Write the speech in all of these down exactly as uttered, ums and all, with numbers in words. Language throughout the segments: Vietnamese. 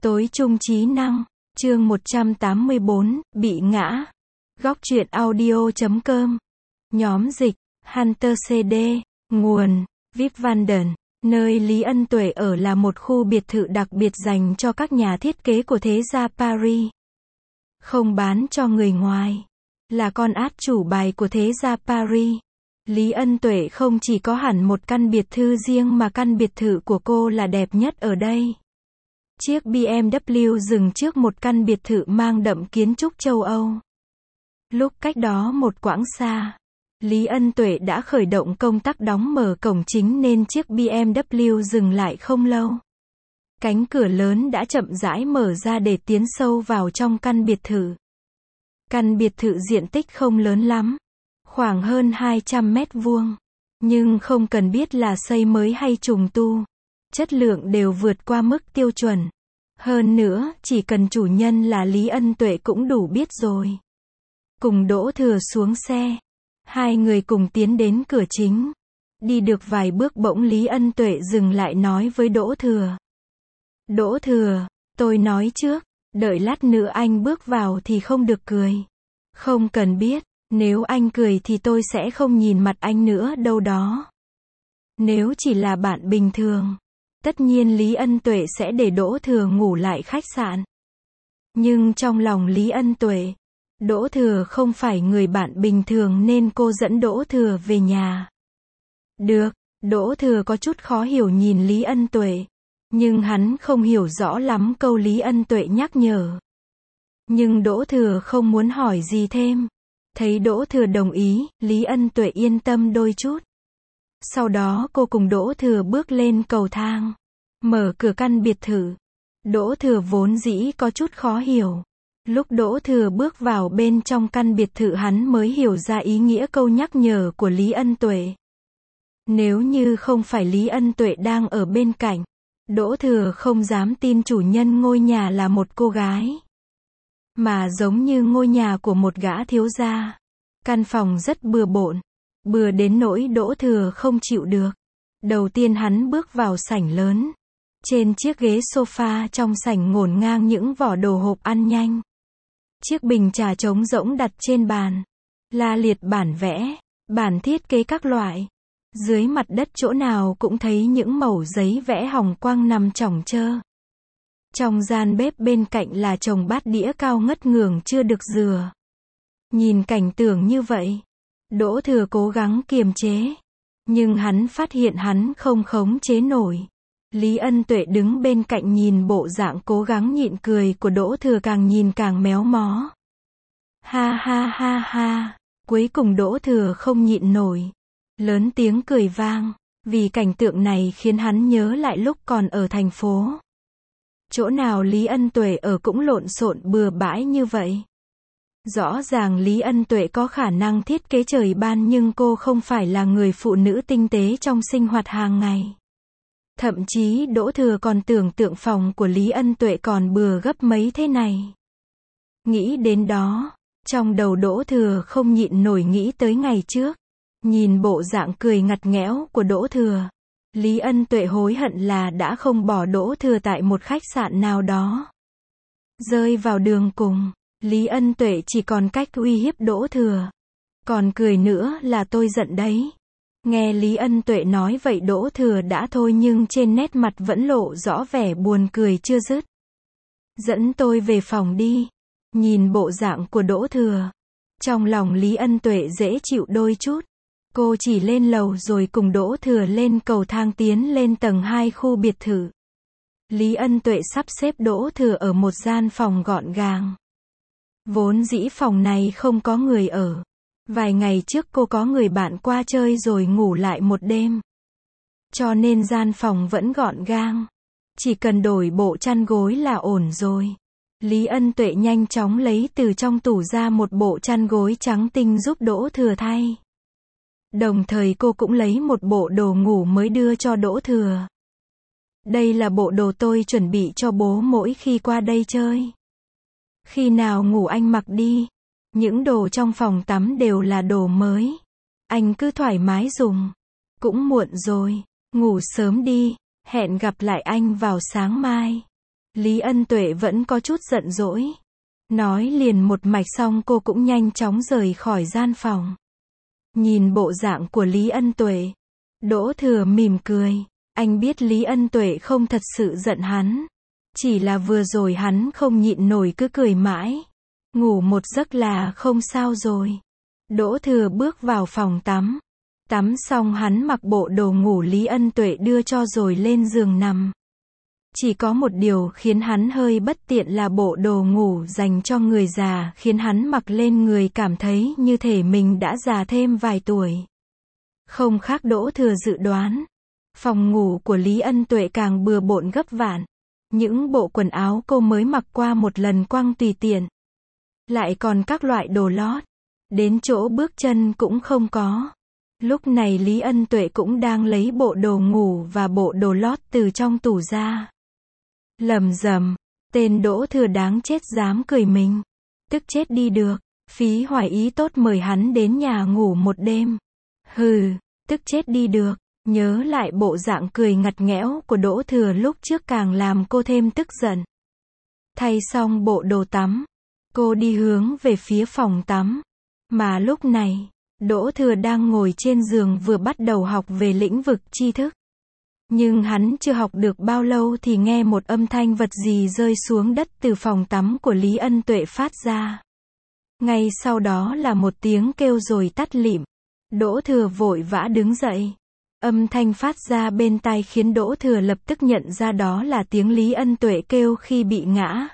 Tối trung trí năng, chương một trăm tám mươi bốn, bị ngã. Góc truyện audio chấm com. Nhóm dịch, Hunter xê đê, nguồn, Vip Vanden. Nơi Lý Ân Tuệ ở là một khu biệt thự đặc biệt dành cho các nhà thiết kế của thế gia Paris. Không bán cho người ngoài. Là con át chủ bài của thế gia Paris. Lý Ân Tuệ không chỉ có hẳn một căn biệt thự riêng mà căn biệt thự của cô là đẹp nhất ở đây. Chiếc bê em vê dừng trước một căn biệt thự mang đậm kiến trúc châu Âu. Lúc cách đó một quãng xa, Lý Ân Tuệ đã khởi động công tắc đóng mở cổng chính nên chiếc bê em vê dừng lại không lâu. Cánh cửa lớn đã chậm rãi mở ra để tiến sâu vào trong căn biệt thự. Căn biệt thự diện tích không lớn lắm, khoảng hơn hai trăm mét vuông. Nhưng không cần biết là xây mới hay trùng tu, chất lượng đều vượt qua mức tiêu chuẩn. Hơn nữa, chỉ cần chủ nhân là Lý Ân Tuệ cũng đủ biết rồi. Cùng Đỗ Thừa xuống xe, hai người cùng tiến đến cửa chính. Đi được vài bước bỗng Lý Ân Tuệ dừng lại nói với Đỗ Thừa. Đỗ Thừa, tôi nói trước, đợi lát nữa anh bước vào thì không được cười. Không cần biết, nếu anh cười thì tôi sẽ không nhìn mặt anh nữa đâu đó. Nếu chỉ là bạn bình thường, tất nhiên Lý Ân Tuệ sẽ để Đỗ Thừa ngủ lại khách sạn. Nhưng trong lòng Lý Ân Tuệ, Đỗ Thừa không phải người bạn bình thường nên cô dẫn Đỗ Thừa về nhà. Được, Đỗ Thừa có chút khó hiểu nhìn Lý Ân Tuệ, nhưng hắn không hiểu rõ lắm câu Lý Ân Tuệ nhắc nhở. Nhưng Đỗ Thừa không muốn hỏi gì thêm. Thấy Đỗ Thừa đồng ý, Lý Ân Tuệ yên tâm đôi chút. Sau đó cô cùng Đỗ Thừa bước lên cầu thang, mở cửa căn biệt thự. Đỗ Thừa vốn dĩ có chút khó hiểu. Lúc Đỗ Thừa bước vào bên trong căn biệt thự hắn mới hiểu ra ý nghĩa câu nhắc nhở của Lý Ân Tuệ. Nếu như không phải Lý Ân Tuệ đang ở bên cạnh, Đỗ Thừa không dám tin chủ nhân ngôi nhà là một cô gái, mà giống như ngôi nhà của một gã thiếu gia. Căn phòng rất bừa bộn, bừa đến nỗi Đỗ Thừa không chịu được. Đầu tiên hắn bước vào sảnh lớn. Trên chiếc ghế sofa trong sảnh ngổn ngang những vỏ đồ hộp ăn nhanh. Chiếc bình trà trống rỗng đặt trên bàn. La liệt bản vẽ, bản thiết kế các loại. Dưới mặt đất chỗ nào cũng thấy những mẩu giấy vẽ hồng quang nằm chỏng chơ. Trong gian bếp bên cạnh là chồng bát đĩa cao ngất ngưởng chưa được rửa. Nhìn cảnh tượng như vậy, Đỗ Thừa cố gắng kiềm chế. Nhưng hắn phát hiện hắn không khống chế nổi. Lý Ân Tuệ đứng bên cạnh nhìn bộ dạng cố gắng nhịn cười của Đỗ Thừa càng nhìn càng méo mó. Ha ha ha ha, cuối cùng Đỗ Thừa không nhịn nổi. Lớn tiếng cười vang, vì cảnh tượng này khiến hắn nhớ lại lúc còn ở thành phố. Chỗ nào Lý Ân Tuệ ở cũng lộn xộn bừa bãi như vậy. Rõ ràng Lý Ân Tuệ có khả năng thiết kế trời ban nhưng cô không phải là người phụ nữ tinh tế trong sinh hoạt hàng ngày. Thậm chí Đỗ Thừa còn tưởng tượng phòng của Lý Ân Tuệ còn bừa gấp mấy thế này. Nghĩ đến đó, trong đầu Đỗ Thừa không nhịn nổi nghĩ tới ngày trước. Nhìn bộ dạng cười ngặt nghẽo của Đỗ Thừa, Lý Ân Tuệ hối hận là đã không bỏ Đỗ Thừa tại một khách sạn nào đó. Rơi vào đường cùng, Lý Ân Tuệ chỉ còn cách uy hiếp Đỗ Thừa. Còn cười nữa là tôi giận đấy. Nghe Lý Ân Tuệ nói vậy Đỗ Thừa đã thôi nhưng trên nét mặt vẫn lộ rõ vẻ buồn cười chưa dứt. Dẫn tôi về phòng đi. Nhìn bộ dạng của Đỗ Thừa, trong lòng Lý Ân Tuệ dễ chịu đôi chút. Cô chỉ lên lầu rồi cùng Đỗ Thừa lên cầu thang tiến lên tầng hai khu biệt thự. Lý Ân Tuệ sắp xếp Đỗ Thừa ở một gian phòng gọn gàng. Vốn dĩ phòng này không có người ở. Vài ngày trước cô có người bạn qua chơi rồi ngủ lại một đêm. Cho nên gian phòng vẫn gọn gàng. Chỉ cần đổi bộ chăn gối là ổn rồi. Lý Ân Tuệ nhanh chóng lấy từ trong tủ ra một bộ chăn gối trắng tinh giúp Đỗ Thừa thay. Đồng thời cô cũng lấy một bộ đồ ngủ mới đưa cho Đỗ Thừa. Đây là bộ đồ tôi chuẩn bị cho bố mỗi khi qua đây chơi. Khi nào ngủ anh mặc đi. Những đồ trong phòng tắm đều là đồ mới. Anh cứ thoải mái dùng. Cũng muộn rồi, ngủ sớm đi, hẹn gặp lại anh vào sáng mai. Lý Ân Tuệ vẫn có chút giận dỗi. Nói liền một mạch xong cô cũng nhanh chóng rời khỏi gian phòng. Nhìn bộ dạng của Lý Ân Tuệ, Đỗ Thừa mỉm cười. Anh biết Lý Ân Tuệ không thật sự giận hắn. Chỉ là vừa rồi hắn không nhịn nổi cứ cười mãi. Ngủ một giấc là không sao rồi. Đỗ Thừa bước vào phòng tắm. Tắm xong hắn mặc bộ đồ ngủ Lý Ân Tuệ đưa cho rồi lên giường nằm. Chỉ có một điều khiến hắn hơi bất tiện là bộ đồ ngủ dành cho người già khiến hắn mặc lên người cảm thấy như thể mình đã già thêm vài tuổi. Không khác Đỗ Thừa dự đoán. Phòng ngủ của Lý Ân Tuệ càng bừa bộn gấp vạn. Những bộ quần áo cô mới mặc qua một lần quăng tùy tiện. Lại còn các loại đồ lót. Đến chỗ bước chân cũng không có. Lúc này Lý Ân Tuệ cũng đang lấy bộ đồ ngủ và bộ đồ lót từ trong tủ ra. Lầm rầm, tên Đỗ Thừa đáng chết dám cười mình. Tức chết đi được, phí hoài ý tốt mời hắn đến nhà ngủ một đêm. Hừ, tức chết đi được, nhớ lại bộ dạng cười ngặt nghẽo của Đỗ Thừa lúc trước càng làm cô thêm tức giận. Thay xong bộ đồ tắm, cô đi hướng về phía phòng tắm. Mà lúc này, Đỗ Thừa đang ngồi trên giường vừa bắt đầu học về lĩnh vực tri thức. Nhưng hắn chưa học được bao lâu thì nghe một âm thanh vật gì rơi xuống đất từ phòng tắm của Lý Ân Tuệ phát ra. Ngay sau đó là một tiếng kêu rồi tắt lịm. Đỗ Thừa vội vã đứng dậy. Âm thanh phát ra bên tai khiến Đỗ Thừa lập tức nhận ra đó là tiếng Lý Ân Tuệ kêu khi bị ngã.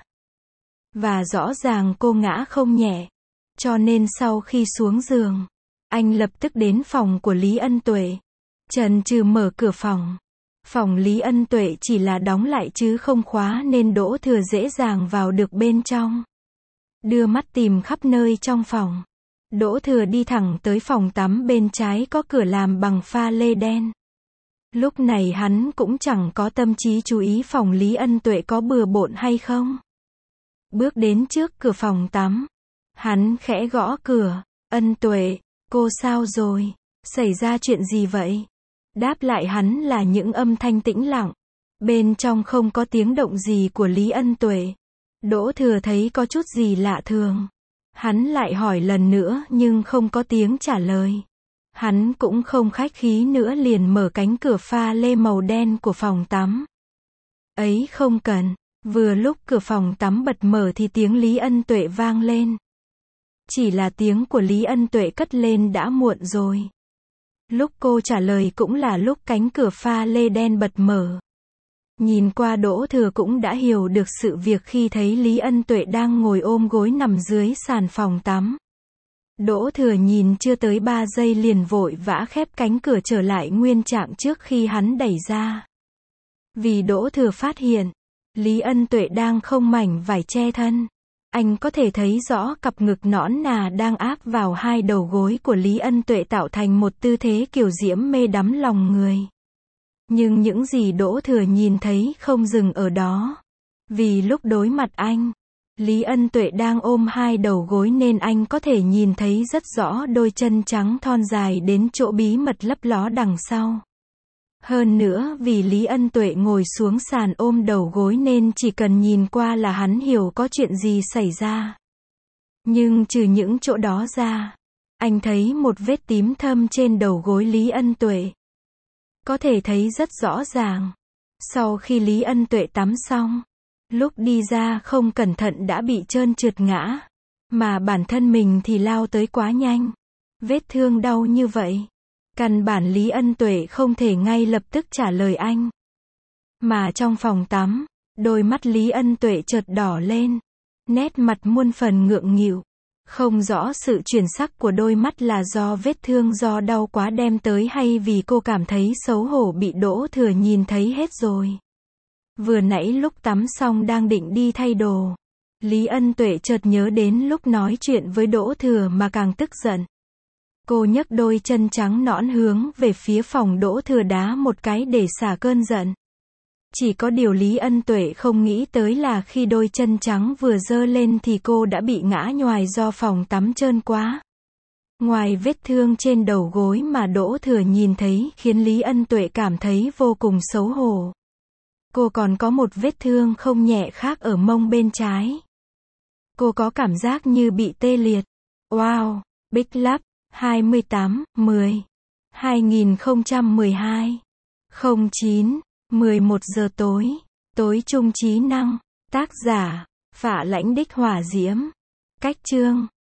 Và rõ ràng cô ngã không nhẹ. Cho nên sau khi xuống giường, anh lập tức đến phòng của Lý Ân Tuệ. Chần chừ mở cửa phòng. Phòng Lý Ân Tuệ chỉ là đóng lại chứ không khóa nên Đỗ Thừa dễ dàng vào được bên trong. Đưa mắt tìm khắp nơi trong phòng. Đỗ Thừa đi thẳng tới phòng tắm bên trái có cửa làm bằng pha lê đen. Lúc này hắn cũng chẳng có tâm trí chú ý phòng Lý Ân Tuệ có bừa bộn hay không. Bước đến trước cửa phòng tắm. Hắn khẽ gõ cửa. Ân Tuệ, cô sao rồi? Xảy ra chuyện gì vậy? Đáp lại hắn là những âm thanh tĩnh lặng. Bên trong không có tiếng động gì của Lý Ân Tuệ. Đỗ Thừa thấy có chút gì lạ thường. Hắn lại hỏi lần nữa nhưng không có tiếng trả lời. Hắn cũng không khách khí nữa liền mở cánh cửa pha lê màu đen của phòng tắm. Ấy không cần. Vừa lúc cửa phòng tắm bật mở thì tiếng Lý Ân Tuệ vang lên. Chỉ là tiếng của Lý Ân Tuệ cất lên đã muộn rồi. Lúc cô trả lời cũng là lúc cánh cửa pha lê đen bật mở. Nhìn qua Đỗ Thừa cũng đã hiểu được sự việc khi thấy Lý Ân Tuệ đang ngồi ôm gối nằm dưới sàn phòng tắm. Đỗ Thừa nhìn chưa tới ba giây liền vội vã khép cánh cửa trở lại nguyên trạng trước khi hắn đẩy ra. Vì Đỗ Thừa phát hiện, Lý Ân Tuệ đang không mảnh vải che thân. Anh có thể thấy rõ cặp ngực nõn nà đang áp vào hai đầu gối của Lý Ân Tuệ tạo thành một tư thế kiều diễm mê đắm lòng người. Nhưng những gì Đỗ Thừa nhìn thấy không dừng ở đó. Vì lúc đối mặt anh, Lý Ân Tuệ đang ôm hai đầu gối nên anh có thể nhìn thấy rất rõ đôi chân trắng thon dài đến chỗ bí mật lấp ló đằng sau. Hơn nữa vì Lý Ân Tuệ ngồi xuống sàn ôm đầu gối nên chỉ cần nhìn qua là hắn hiểu có chuyện gì xảy ra. Nhưng trừ những chỗ đó ra, anh thấy một vết tím thâm trên đầu gối Lý Ân Tuệ. Có thể thấy rất rõ ràng. Sau khi Lý Ân Tuệ tắm xong, lúc đi ra không cẩn thận đã bị trơn trượt ngã. Mà bản thân mình thì lao tới quá nhanh. Vết thương đau như vậy. Căn bản Lý Ân Tuệ không thể ngay lập tức trả lời anh. Mà trong phòng tắm, đôi mắt Lý Ân Tuệ chợt đỏ lên. Nét mặt muôn phần ngượng nghịu. Không rõ sự chuyển sắc của đôi mắt là do vết thương do đau quá đem tới hay vì cô cảm thấy xấu hổ bị Đỗ Thừa nhìn thấy hết rồi. Vừa nãy lúc tắm xong đang định đi thay đồ. Lý Ân Tuệ chợt nhớ đến lúc nói chuyện với Đỗ Thừa mà càng tức giận. Cô nhấc đôi chân trắng nõn hướng về phía phòng Đỗ Thừa đá một cái để xả cơn giận. Chỉ có điều Lý Ân Tuệ không nghĩ tới là khi đôi chân trắng vừa giơ lên thì cô đã bị ngã nhoài do phòng tắm trơn quá. Ngoài vết thương trên đầu gối mà Đỗ Thừa nhìn thấy khiến Lý Ân Tuệ cảm thấy vô cùng xấu hổ. Cô còn có một vết thương không nhẹ khác ở mông bên trái. Cô có cảm giác như bị tê liệt. Wow, Big Love, hai mươi tám, mười, hai nghìn không trăm mười hai, không chín, mười một giờ tối, tối trung trí năng, tác giả, Phạ Lãnh Đích Hỏa Diễm, cách chương